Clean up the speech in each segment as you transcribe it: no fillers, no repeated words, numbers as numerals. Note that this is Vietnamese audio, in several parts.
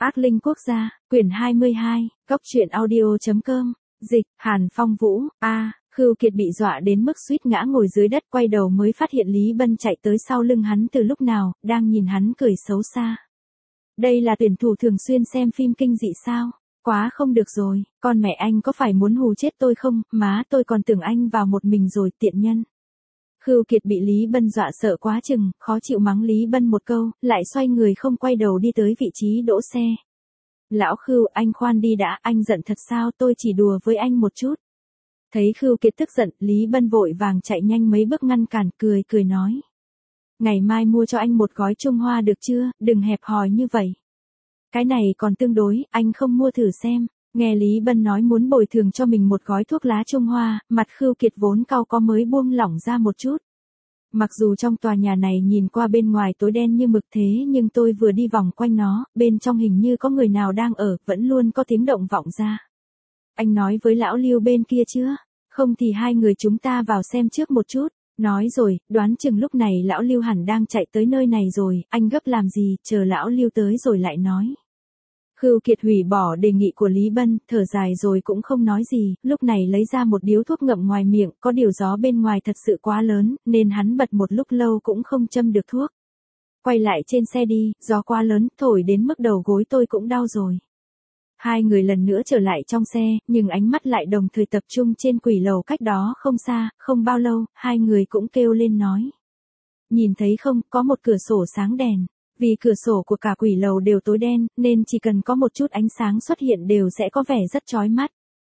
Ác linh quốc gia, quyển 22, góc truyện audio.com, dịch, Hàn Phong Vũ, Khưu Kiệt bị dọa đến mức suýt ngã ngồi dưới đất, quay đầu mới phát hiện Lý Bân chạy tới sau lưng hắn từ lúc nào, đang nhìn hắn cười xấu xa. Đây là tuyển thủ thường xuyên xem phim kinh dị sao? Quá không được rồi, con mẹ anh có phải muốn hù chết tôi không, má tôi còn tưởng anh vào một mình rồi, tiện nhân. Khưu Kiệt bị Lý Bân dọa sợ quá chừng, khó chịu mắng Lý Bân một câu, lại xoay người không quay đầu đi tới vị trí đỗ xe. Lão Khưu, anh khoan đi đã, anh giận thật sao, tôi chỉ đùa với anh một chút. Thấy Khưu Kiệt tức giận, Lý Bân vội vàng chạy nhanh mấy bước ngăn cản, cười nói. Ngày mai mua cho anh một gói Trung Hoa được chưa, đừng hẹp hòi như vậy. Cái này còn tương đối, anh không mua thử xem. Nghe Lý Bân nói muốn bồi thường cho mình một gói thuốc lá Trung Hoa, mặt Khưu Kiệt vốn cau có mới buông lỏng ra một chút. Mặc dù trong tòa nhà này nhìn qua bên ngoài tối đen như mực thế nhưng tôi vừa đi vòng quanh nó, bên trong hình như có người nào đang ở, vẫn luôn có tiếng động vọng ra. Anh nói với lão Lưu bên kia chưa? Không thì hai người chúng ta vào xem trước một chút. Nói rồi, đoán chừng lúc này lão Lưu hẳn đang chạy tới nơi này rồi, anh gấp làm gì, chờ lão Lưu tới rồi lại nói. Khưu Kiệt hủy bỏ đề nghị của Lý Bân, thở dài rồi cũng không nói gì, lúc này lấy ra một điếu thuốc ngậm ngoài miệng, có điều gió bên ngoài thật sự quá lớn, nên hắn bật một lúc lâu cũng không châm được thuốc. Quay lại trên xe đi, gió quá lớn, thổi đến mức đầu gối tôi cũng đau rồi. Hai người lần nữa trở lại trong xe, nhưng ánh mắt lại đồng thời tập trung trên quỷ lầu cách đó không xa, không bao lâu, hai người cũng kêu lên nói. Nhìn thấy không, có một cửa sổ sáng đèn. Vì cửa sổ của cả quỷ lầu đều tối đen, nên chỉ cần có một chút ánh sáng xuất hiện đều sẽ có vẻ rất chói mắt.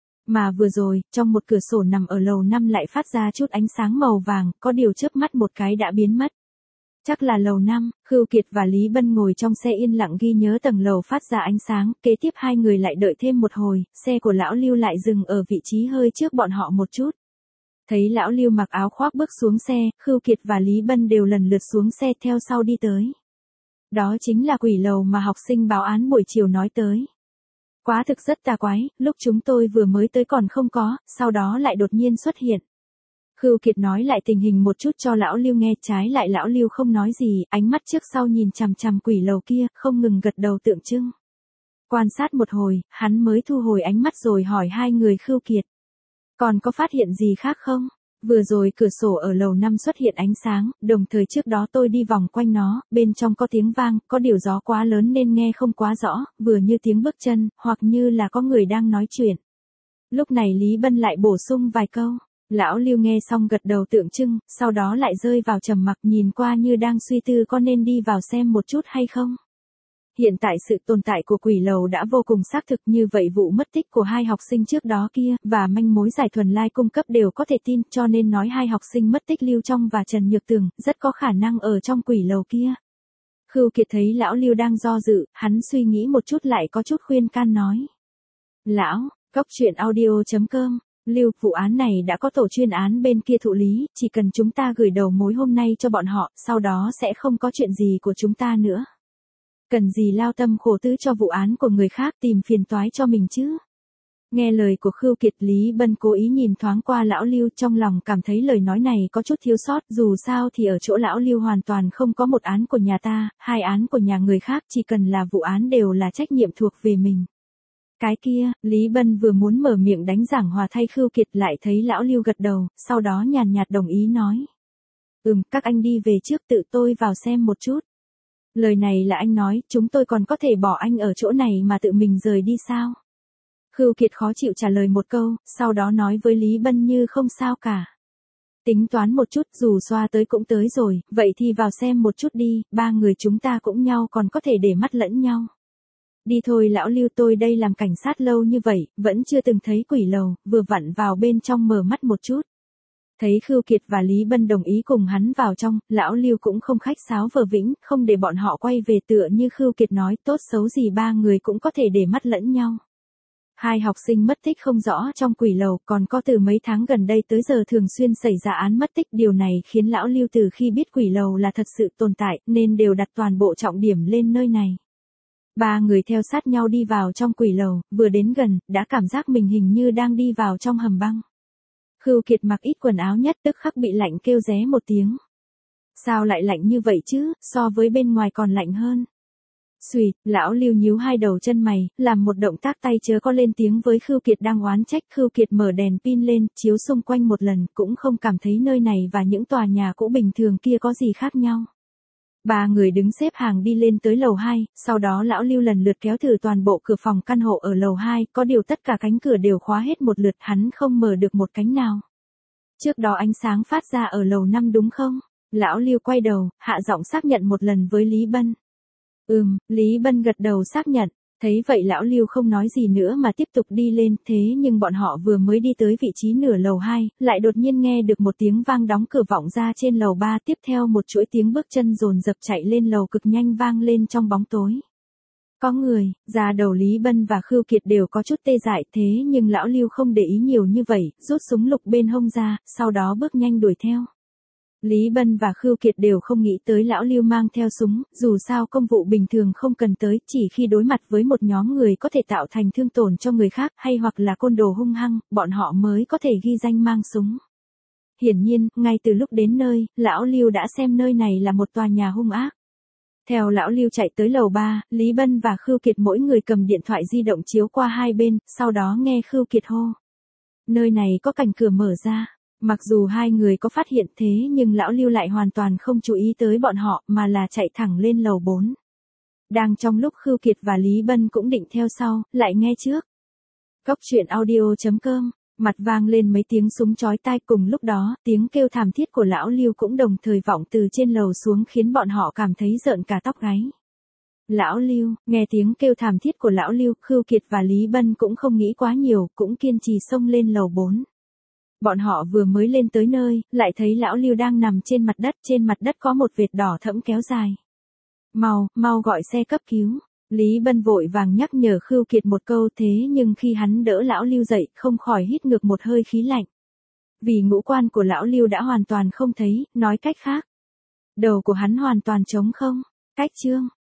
Mà vừa rồi, trong một cửa sổ nằm ở lầu 5 lại phát ra chút ánh sáng màu vàng, có điều chớp mắt một cái đã biến mất. Chắc là lầu 5, Khưu Kiệt và Lý Bân ngồi trong xe yên lặng ghi nhớ tầng lầu phát ra ánh sáng, kế tiếp hai người lại đợi thêm một hồi, xe của lão Lưu lại dừng ở vị trí hơi trước bọn họ một chút. Thấy lão Lưu mặc áo khoác bước xuống xe, Khưu Kiệt và Lý Bân đều lần lượt xuống xe theo sau đi tới. Đó chính là quỷ lầu mà học sinh báo án buổi chiều nói tới. Quá thực rất tà quái, lúc chúng tôi vừa mới tới còn không có, sau đó lại đột nhiên xuất hiện. Khưu Kiệt nói lại tình hình một chút cho lão Lưu nghe, trái lại lão Lưu không nói gì, ánh mắt trước sau nhìn chằm chằm quỷ lầu kia, không ngừng gật đầu tượng trưng. Quan sát một hồi, hắn mới thu hồi ánh mắt rồi hỏi hai người Khưu Kiệt. Còn có phát hiện gì khác không? Vừa rồi cửa sổ ở lầu 5 xuất hiện ánh sáng, đồng thời trước đó tôi đi vòng quanh nó, bên trong có tiếng vang, có điều gió quá lớn nên nghe không quá rõ, vừa như tiếng bước chân, hoặc như là có người đang nói chuyện. Lúc này Lý Bân lại bổ sung vài câu. Lão Lưu nghe xong gật đầu tượng trưng, sau đó lại rơi vào trầm mặc, nhìn qua như đang suy tư có nên đi vào xem một chút hay không. Hiện tại sự tồn tại của quỷ lầu đã vô cùng xác thực, như vậy vụ mất tích của hai học sinh trước đó kia, và manh mối Giải Thuần Lai cung cấp đều có thể tin, cho nên nói hai học sinh mất tích Lưu Trong và Trần Nhược Tường, rất có khả năng ở trong quỷ lầu kia. Khưu Kiệt thấy lão Lưu đang do dự, hắn suy nghĩ một chút lại có chút khuyên can nói. Lão, góc truyện audio.com, Lưu, vụ án này đã có tổ chuyên án bên kia thụ lý, chỉ cần chúng ta gửi đầu mối hôm nay cho bọn họ, sau đó sẽ không có chuyện gì của chúng ta nữa. Cần gì lao tâm khổ tứ cho vụ án của người khác, tìm phiền toái cho mình chứ. Nghe lời của Khưu Kiệt, Lý Bân cố ý nhìn thoáng qua lão Lưu, trong lòng cảm thấy lời nói này có chút thiếu sót, dù sao thì ở chỗ lão Lưu hoàn toàn không có một án của nhà ta, hai án của nhà người khác, chỉ cần là vụ án đều là trách nhiệm thuộc về mình. Cái kia, Lý Bân vừa muốn mở miệng đánh giảng hòa thay Khưu Kiệt lại thấy lão Lưu gật đầu, sau đó nhàn nhạt đồng ý nói. Các anh đi về trước, tự tôi vào xem một chút. Lời này là anh nói, chúng tôi còn có thể bỏ anh ở chỗ này mà tự mình rời đi sao? Khưu Kiệt khó chịu trả lời một câu, sau đó nói với Lý Bân như không sao cả. Tính toán một chút, dù xoa tới cũng tới rồi, vậy thì vào xem một chút đi, ba người chúng ta cũng nhau còn có thể để mắt lẫn nhau. Đi thôi lão Lưu, tôi đây làm cảnh sát lâu như vậy, vẫn chưa từng thấy quỷ lầu, vừa vặn vào bên trong mở mắt một chút. Thấy Khưu Kiệt và Lý Bân đồng ý cùng hắn vào trong, lão Lưu cũng không khách sáo vờ vĩnh, không để bọn họ quay về, tựa như Khưu Kiệt nói, tốt xấu gì ba người cũng có thể để mắt lẫn nhau. Hai học sinh mất tích không rõ trong quỷ lầu, còn có từ mấy tháng gần đây tới giờ thường xuyên xảy ra án mất tích, điều này khiến lão Lưu từ khi biết quỷ lầu là thật sự tồn tại, nên đều đặt toàn bộ trọng điểm lên nơi này. Ba người theo sát nhau đi vào trong quỷ lầu, vừa đến gần, đã cảm giác mình hình như đang đi vào trong hầm băng. Khưu Kiệt mặc ít quần áo nhất tức khắc bị lạnh kêu ré một tiếng. Sao lại lạnh như vậy chứ, so với bên ngoài còn lạnh hơn. Xùy, lão Lưu nhíu hai đầu chân mày, làm một động tác tay chớ có lên tiếng với Khưu Kiệt đang oán trách. Khưu Kiệt mở đèn pin lên, chiếu xung quanh một lần, cũng không cảm thấy nơi này và những tòa nhà cũ bình thường kia có gì khác nhau. Ba người đứng xếp hàng đi lên tới lầu 2, sau đó lão Lưu lần lượt kéo thử toàn bộ cửa phòng căn hộ ở lầu 2, có điều tất cả cánh cửa đều khóa hết một lượt, hắn không mở được một cánh nào. Trước đó ánh sáng phát ra ở lầu 5 đúng không? Lão Lưu quay đầu, hạ giọng xác nhận một lần với Lý Bân. Lý Bân gật đầu xác nhận. Thấy vậy lão Lưu không nói gì nữa mà tiếp tục đi lên, thế nhưng bọn họ vừa mới đi tới vị trí nửa lầu 2, lại đột nhiên nghe được một tiếng vang đóng cửa vọng ra trên lầu 3, tiếp theo một chuỗi tiếng bước chân dồn dập chạy lên lầu cực nhanh vang lên trong bóng tối. Có người, da đầu Lý Bân và Khưu Kiệt đều có chút tê dại, thế nhưng lão Lưu không để ý nhiều như vậy, rút súng lục bên hông ra, sau đó bước nhanh đuổi theo. Lý Bân và Khưu Kiệt đều không nghĩ tới lão Lưu mang theo súng, dù sao công vụ bình thường không cần tới, chỉ khi đối mặt với một nhóm người có thể tạo thành thương tổn cho người khác hay hoặc là côn đồ hung hăng, bọn họ mới có thể ghi danh mang súng. Hiển nhiên, ngay từ lúc đến nơi, lão Lưu đã xem nơi này là một tòa nhà hung ác. Theo lão Lưu chạy tới lầu 3, Lý Bân và Khưu Kiệt mỗi người cầm điện thoại di động chiếu qua hai bên, sau đó nghe Khưu Kiệt hô. Nơi này có cánh cửa mở ra. Mặc dù hai người có phát hiện thế nhưng lão Lưu lại hoàn toàn không chú ý tới bọn họ mà là chạy thẳng lên lầu 4. Đang trong lúc Khưu Kiệt và Lý Bân cũng định theo sau, lại nghe trước. Cốc truyện audio.com, mặt vang lên mấy tiếng súng chói tai, cùng lúc đó, tiếng kêu thảm thiết của lão Lưu cũng đồng thời vọng từ trên lầu xuống khiến bọn họ cảm thấy rợn cả tóc gáy. Lão Lưu, nghe tiếng kêu thảm thiết của lão Lưu, Khưu Kiệt và Lý Bân cũng không nghĩ quá nhiều, cũng kiên trì xông lên lầu 4. Bọn họ vừa mới lên tới nơi, lại thấy lão Lưu đang nằm trên mặt đất có một vệt đỏ thẫm kéo dài. Mau gọi xe cấp cứu. Lý Bân vội vàng nhắc nhở Khưu Kiệt một câu, thế nhưng khi hắn đỡ lão Lưu dậy, không khỏi hít ngược một hơi khí lạnh. Vì ngũ quan của lão Lưu đã hoàn toàn không thấy, nói cách khác. Đầu của hắn hoàn toàn trống không. Cách chương.